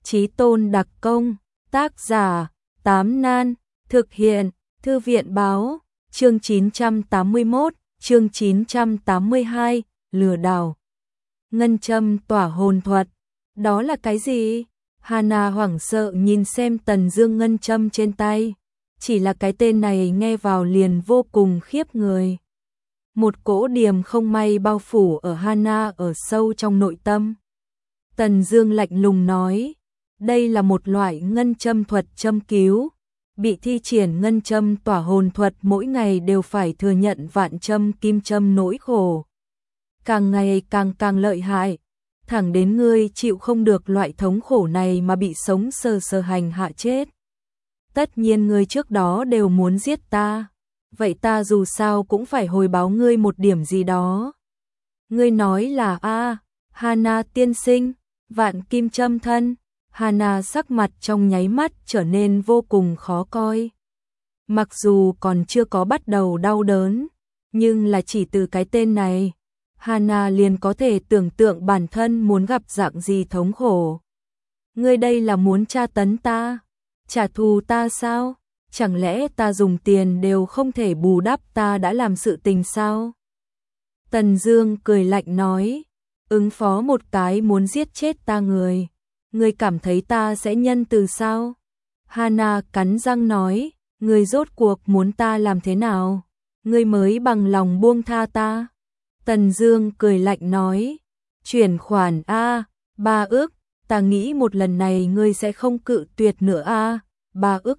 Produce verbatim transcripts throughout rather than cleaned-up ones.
Chí tôn đặc công, tác giả, Tám Nan, thực hiện, Thư viện báo, chương chín trăm tám mươi mốt, chương chín trăm tám mươi hai, lừa đảo. Ngân châm tỏa hồn thuật, đó là cái gì? Hana hoảng sợ nhìn xem Tần Dương ngân châm trên tay, chỉ là cái tên này nghe vào liền vô cùng khiếp người. Một cỗ điềm không may bao phủ ở Hana ở sâu trong nội tâm. Tần Dương lạnh lùng nói, đây là một loại ngân châm thuật châm cứu, bị thi triển ngân châm tỏa hồn thuật mỗi ngày đều phải thừa nhận vạn châm kim châm nỗi khổ. Càng ngày càng càng lợi hại, thẳng đến ngươi chịu không được loại thống khổ này mà bị sống sờ sờ hành hạ chết. Tất nhiên ngươi trước đó đều muốn giết ta, vậy ta dù sao cũng phải hồi báo ngươi một điểm gì đó. Ngươi nói là a, Hana tiên sinh, vạn kim châm thân. Hana sắc mặt trong nháy mắt trở nên vô cùng khó coi. Mặc dù còn chưa có bắt đầu đau đớn, nhưng là chỉ từ cái tên này, Hana liền có thể tưởng tượng bản thân muốn gặp dạng gì thống khổ. Ngươi đây là muốn tra tấn ta, trả thù ta sao? Chẳng lẽ ta dùng tiền đều không thể bù đắp ta đã làm sự tình sao? Tần Dương cười lạnh nói, ứng phó một cái muốn giết chết ta người, ngươi cảm thấy ta sẽ nhân từ sao? Hana cắn răng nói, ngươi rốt cuộc muốn ta làm thế nào? Ngươi mới bằng lòng buông tha ta? Tần Dương cười lạnh nói, chuyển khoản a, ba ức, ta nghĩ một lần này ngươi sẽ không cự tuyệt nữa a, ba ức.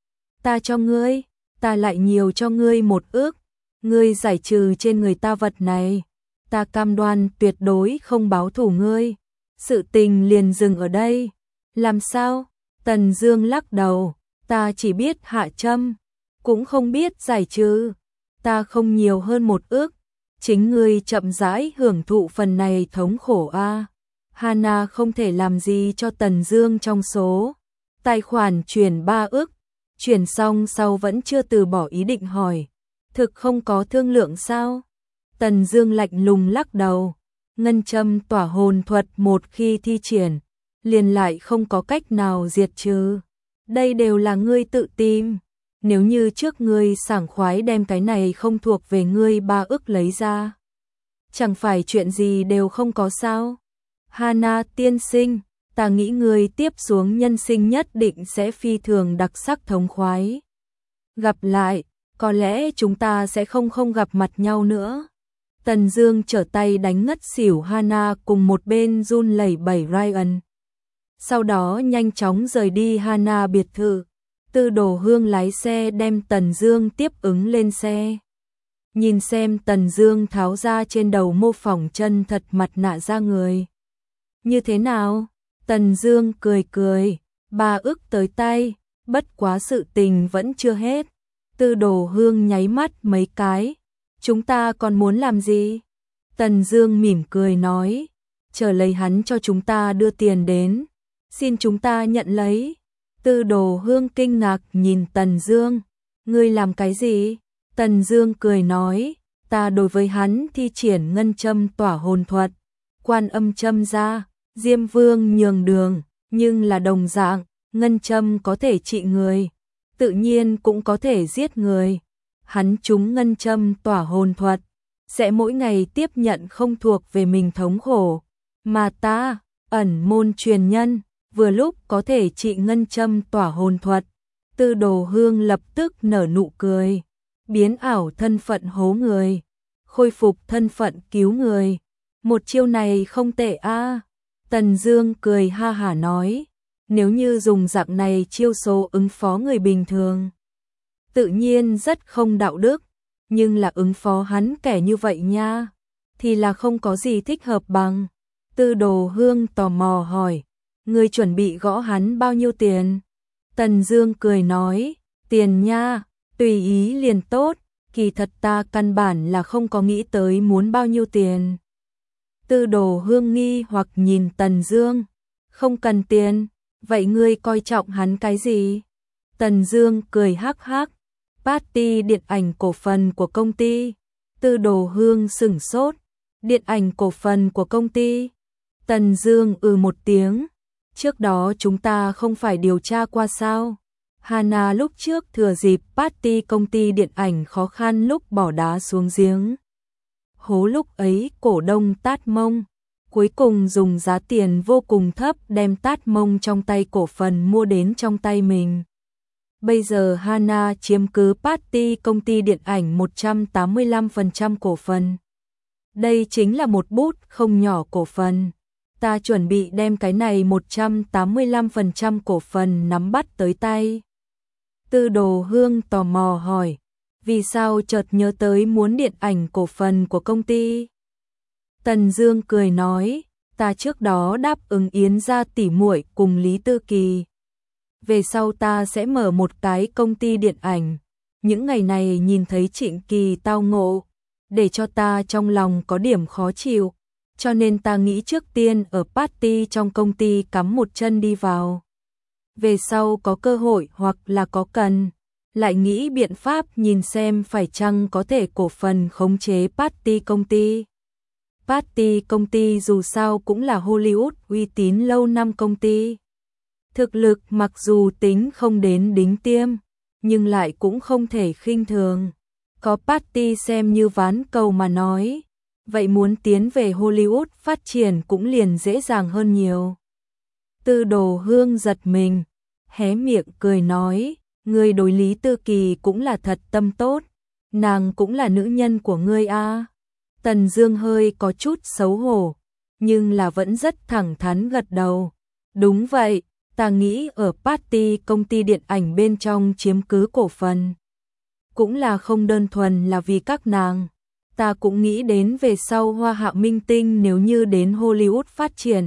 Ta cho ngươi, ta lại nhiều cho ngươi một ức, ngươi giải trừ trên người ta vật này, ta cam đoan tuyệt đối không báo thù ngươi. Sự tình liền dừng ở đây. Làm sao? Tần Dương lắc đầu, ta chỉ biết hạ châm, cũng không biết giải trừ, ta không nhiều hơn một ức, chính ngươi chậm rãi hưởng thụ phần này thống khổ a. Hana không thể làm gì cho Tần Dương trong số. Tài khoản chuyển ba ức, chuyển xong sau vẫn chưa từ bỏ ý định hỏi, thực không có thương lượng sao? Tần Dương lạnh lùng lắc đầu. Ngân châm tỏa hồn thuật một khi thi triển, liền lại không có cách nào diệt trừ. Đây đều là ngươi tự tìm. Nếu như trước ngươi sảng khoái đem cái này không thuộc về ngươi ba ức lấy ra, chẳng phải chuyện gì đều không có sao? Hana tiên sinh, ta nghĩ ngươi tiếp xuống nhân sinh nhất định sẽ phi thường đặc sắc thống khoái. Gặp lại, có lẽ chúng ta sẽ không không gặp mặt nhau nữa. Tần Dương trở tay đánh ngất xỉu Hana cùng một bên run lẩy bẩy Ryan. Sau đó nhanh chóng rời đi Hana biệt thự. Tư Đồ Hương lái xe đem Tần Dương tiếp ứng lên xe. Nhìn xem Tần Dương tháo ra trên đầu mô phỏng chân thật mặt nạ ra người. Như thế nào? Tần Dương cười cười, ba ức tới tay, bất quá sự tình vẫn chưa hết. Tư Đồ Hương nháy mắt mấy cái. Chúng ta còn muốn làm gì? Tần Dương mỉm cười nói, chờ lấy hắn cho chúng ta đưa tiền đến, xin chúng ta nhận lấy. Tư Đồ Hương kinh ngạc nhìn Tần Dương, ngươi làm cái gì? Tần Dương cười nói, ta đối với hắn thi triển ngân châm tỏa hồn thuật, Quan Âm châm ra, Diêm Vương nhường đường, nhưng là đồng dạng, ngân châm có thể trị người, tự nhiên cũng có thể giết người. Hắn trúng ngân châm tỏa hồn thuật, sẽ mỗi ngày tiếp nhận không thuộc về mình thống khổ, mà ta, ẩn môn truyền nhân, vừa lúc có thể trị ngân châm tỏa hồn thuật. Tư Đồ Hương lập tức nở nụ cười, biến ảo thân phận hố người, khôi phục thân phận cứu người. Một chiêu này không tệ a. Tần Dương cười ha hả nói, nếu như dùng dạng này chiêu số ứng phó người bình thường, tự nhiên rất không đạo đức, nhưng là ứng phó hắn kẻ như vậy nha, thì là không có gì thích hợp bằng. Tư Đồ Hương tò mò hỏi, ngươi chuẩn bị gõ hắn bao nhiêu tiền? Tần Dương cười nói, tiền nha, tùy ý liền tốt, kỳ thật ta căn bản là không có nghĩ tới muốn bao nhiêu tiền. Tư Đồ Hương nghi hoặc nhìn Tần Dương, không cần tiền, vậy ngươi coi trọng hắn cái gì? Tần Dương cười hắc hắc, party điện ảnh cổ phần của công ty. Tư Đồ Hương sửng sốt, điện ảnh cổ phần của công ty? Tần Dương ừ một tiếng, Trước đó chúng ta không phải điều tra qua sao? Hana lúc trước thừa dịp party công ty điện ảnh khó khăn lúc bỏ đá xuống giếng. Hố lúc ấy cổ đông Tát Mông, cuối cùng dùng giá tiền vô cùng thấp đem Tát Mông trong tay cổ phần mua đến trong tay mình. Bây giờ Hana chiếm cứ party công ty điện ảnh một trăm tám mươi lăm phần trăm cổ phần. Đây chính là một bút không nhỏ cổ phần. Ta chuẩn bị đem cái này một trăm tám mươi lăm phần trăm cổ phần nắm bắt tới tay. Tư Đồ Hương tò mò hỏi, vì sao chợt nhớ tới muốn điện ảnh cổ phần của công ty? Tần Dương cười nói, ta trước đó đáp ứng Yến gia tỷ muội cùng Lý Tư Kỳ. Về sau ta sẽ mở một cái công ty điện ảnh. Những ngày này nhìn thấy Trịnh Kỳ tao ngộ, để cho ta trong lòng có điểm khó chịu, cho nên ta nghĩ trước tiên ở party trong công ty cắm một chân đi vào. Về sau có cơ hội hoặc là có cần, lại nghĩ biện pháp nhìn xem phải chăng có thể cổ phần khống chế party công ty. Party công ty dù sao cũng là Hollywood uy tín lâu năm công ty. Thực lực mặc dù tính không đến đỉnh tiêm, nhưng lại cũng không thể khinh thường. Có party xem như ván cầu mà nói, vậy muốn tiến về Hollywood phát triển cũng liền dễ dàng hơn nhiều. Tư Đồ Hương giật mình, hé miệng cười nói, ngươi đối Lý Tư Kỳ cũng là thật tâm tốt, nàng cũng là nữ nhân của ngươi a. À. Tần Dương hơi có chút xấu hổ, nhưng là vẫn rất thẳng thắn gật đầu. Đúng vậy, ta nghĩ ở party công ty điện ảnh bên trong chiếm cứ cổ phần. Cũng là không đơn thuần là vì các nàng. Ta cũng nghĩ đến về sau hoa hạ minh tinh nếu như đến Hollywood phát triển.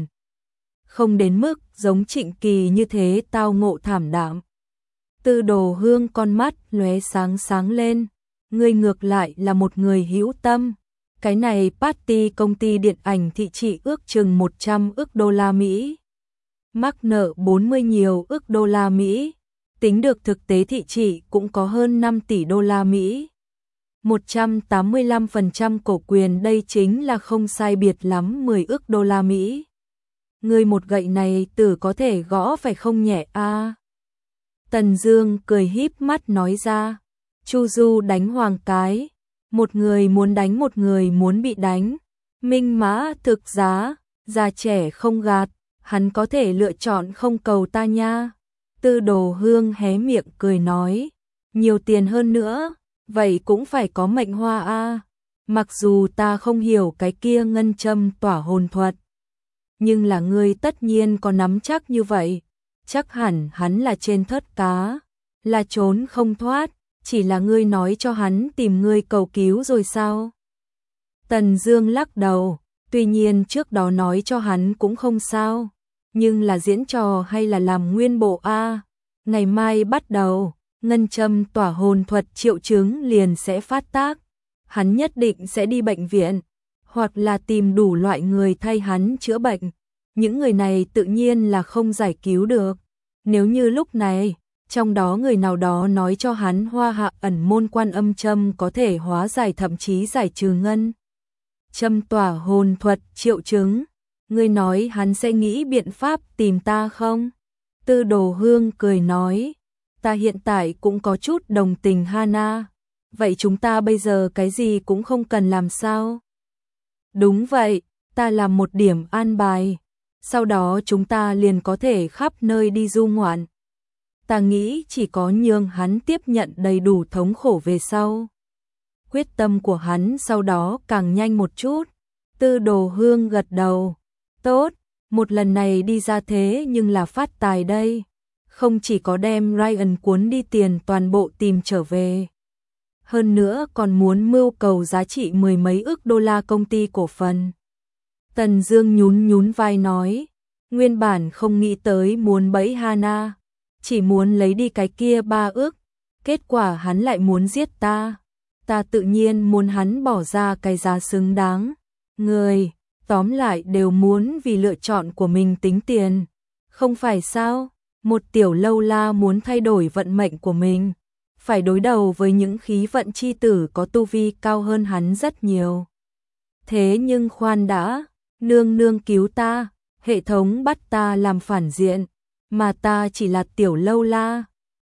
Không đến mức giống Trịnh Kỳ như thế tao ngộ thảm đạm. Tư Đồ Hương con mắt lóe sáng sáng lên. Ngươi ngược lại là một người hữu tâm. Cái này party công ty điện ảnh thị trị ước chừng một trăm ức đô la Mỹ. Mắc nợ bốn mươi nhiều ức đô la Mỹ. Tính được thực tế thị trị cũng có hơn năm tỷ đô la Mỹ. một trăm tám mươi lăm phần trăm cổ quyền đây chính là không sai biệt lắm mười ức đô la Mỹ. Người một gậy này tử có thể gõ phải không nhẹ a? À. Tần Dương cười híp mắt nói ra, Chu Du đánh Hoàng cái, một người muốn đánh một người muốn bị đánh. Minh mã thực giá, già trẻ không gạt, hắn có thể lựa chọn không cầu ta nha. Tư Đồ Hương hé miệng cười nói, nhiều tiền hơn nữa, vậy cũng phải có mệnh hoa a. Mặc dù ta không hiểu cái kia ngân châm tỏa hồn thuật, nhưng là ngươi tất nhiên có nắm chắc như vậy, chắc hẳn hắn là trên thớt cá, là trốn không thoát, chỉ là ngươi nói cho hắn tìm ngươi cầu cứu rồi sao? Tần Dương lắc đầu, tuy nhiên trước đó nói cho hắn cũng không sao, nhưng là diễn trò hay là làm nguyên bộ a? Ngày mai bắt đầu, ngân châm tỏa hồn thuật triệu chứng liền sẽ phát tác, hắn nhất định sẽ đi bệnh viện, hoặc là tìm đủ loại người thay hắn chữa bệnh. Những người này tự nhiên là không giải cứu được. Nếu như lúc này, trong đó người nào đó nói cho hắn hoa hạ ẩn môn quan âm châm có thể hóa giải thậm chí giải trừ ngân châm tỏa hồn thuật triệu chứng, ngươi nói hắn sẽ nghĩ biện pháp tìm ta không? Tư Đồ Hương cười nói, ta hiện tại cũng có chút đồng tình Hana, vậy chúng ta bây giờ cái gì cũng không cần làm sao? Đúng vậy, ta làm một điểm an bài, sau đó chúng ta liền có thể khắp nơi đi du ngoạn. Ta nghĩ chỉ có nhường hắn tiếp nhận đầy đủ thống khổ về sau. Quyết tâm của hắn sau đó càng nhanh một chút. Tư Đồ Hương gật đầu. Tốt, một lần này đi ra thế nhưng là phát tài đây. Không chỉ có đem Ryan cuốn đi tiền toàn bộ tìm trở về. Hơn nữa còn muốn mưu cầu giá trị mười mấy ức đô la công ty cổ phần. Tần Dương nhún nhún vai nói, nguyên bản không nghĩ tới muốn bẫy Hana, chỉ muốn lấy đi cái kia ba ức, kết quả hắn lại muốn giết ta. Ta tự nhiên muốn hắn bỏ ra cái giá xứng đáng. Người, tóm lại đều muốn vì lựa chọn của mình tính tiền. Không phải sao? Một tiểu lâu la muốn thay đổi vận mệnh của mình, phải đối đầu với những khí vận chi tử có tu vi cao hơn hắn rất nhiều. Thế nhưng khoan đã, nương nương cứu ta, hệ thống bắt ta làm phản diện, mà ta chỉ là tiểu lâu la.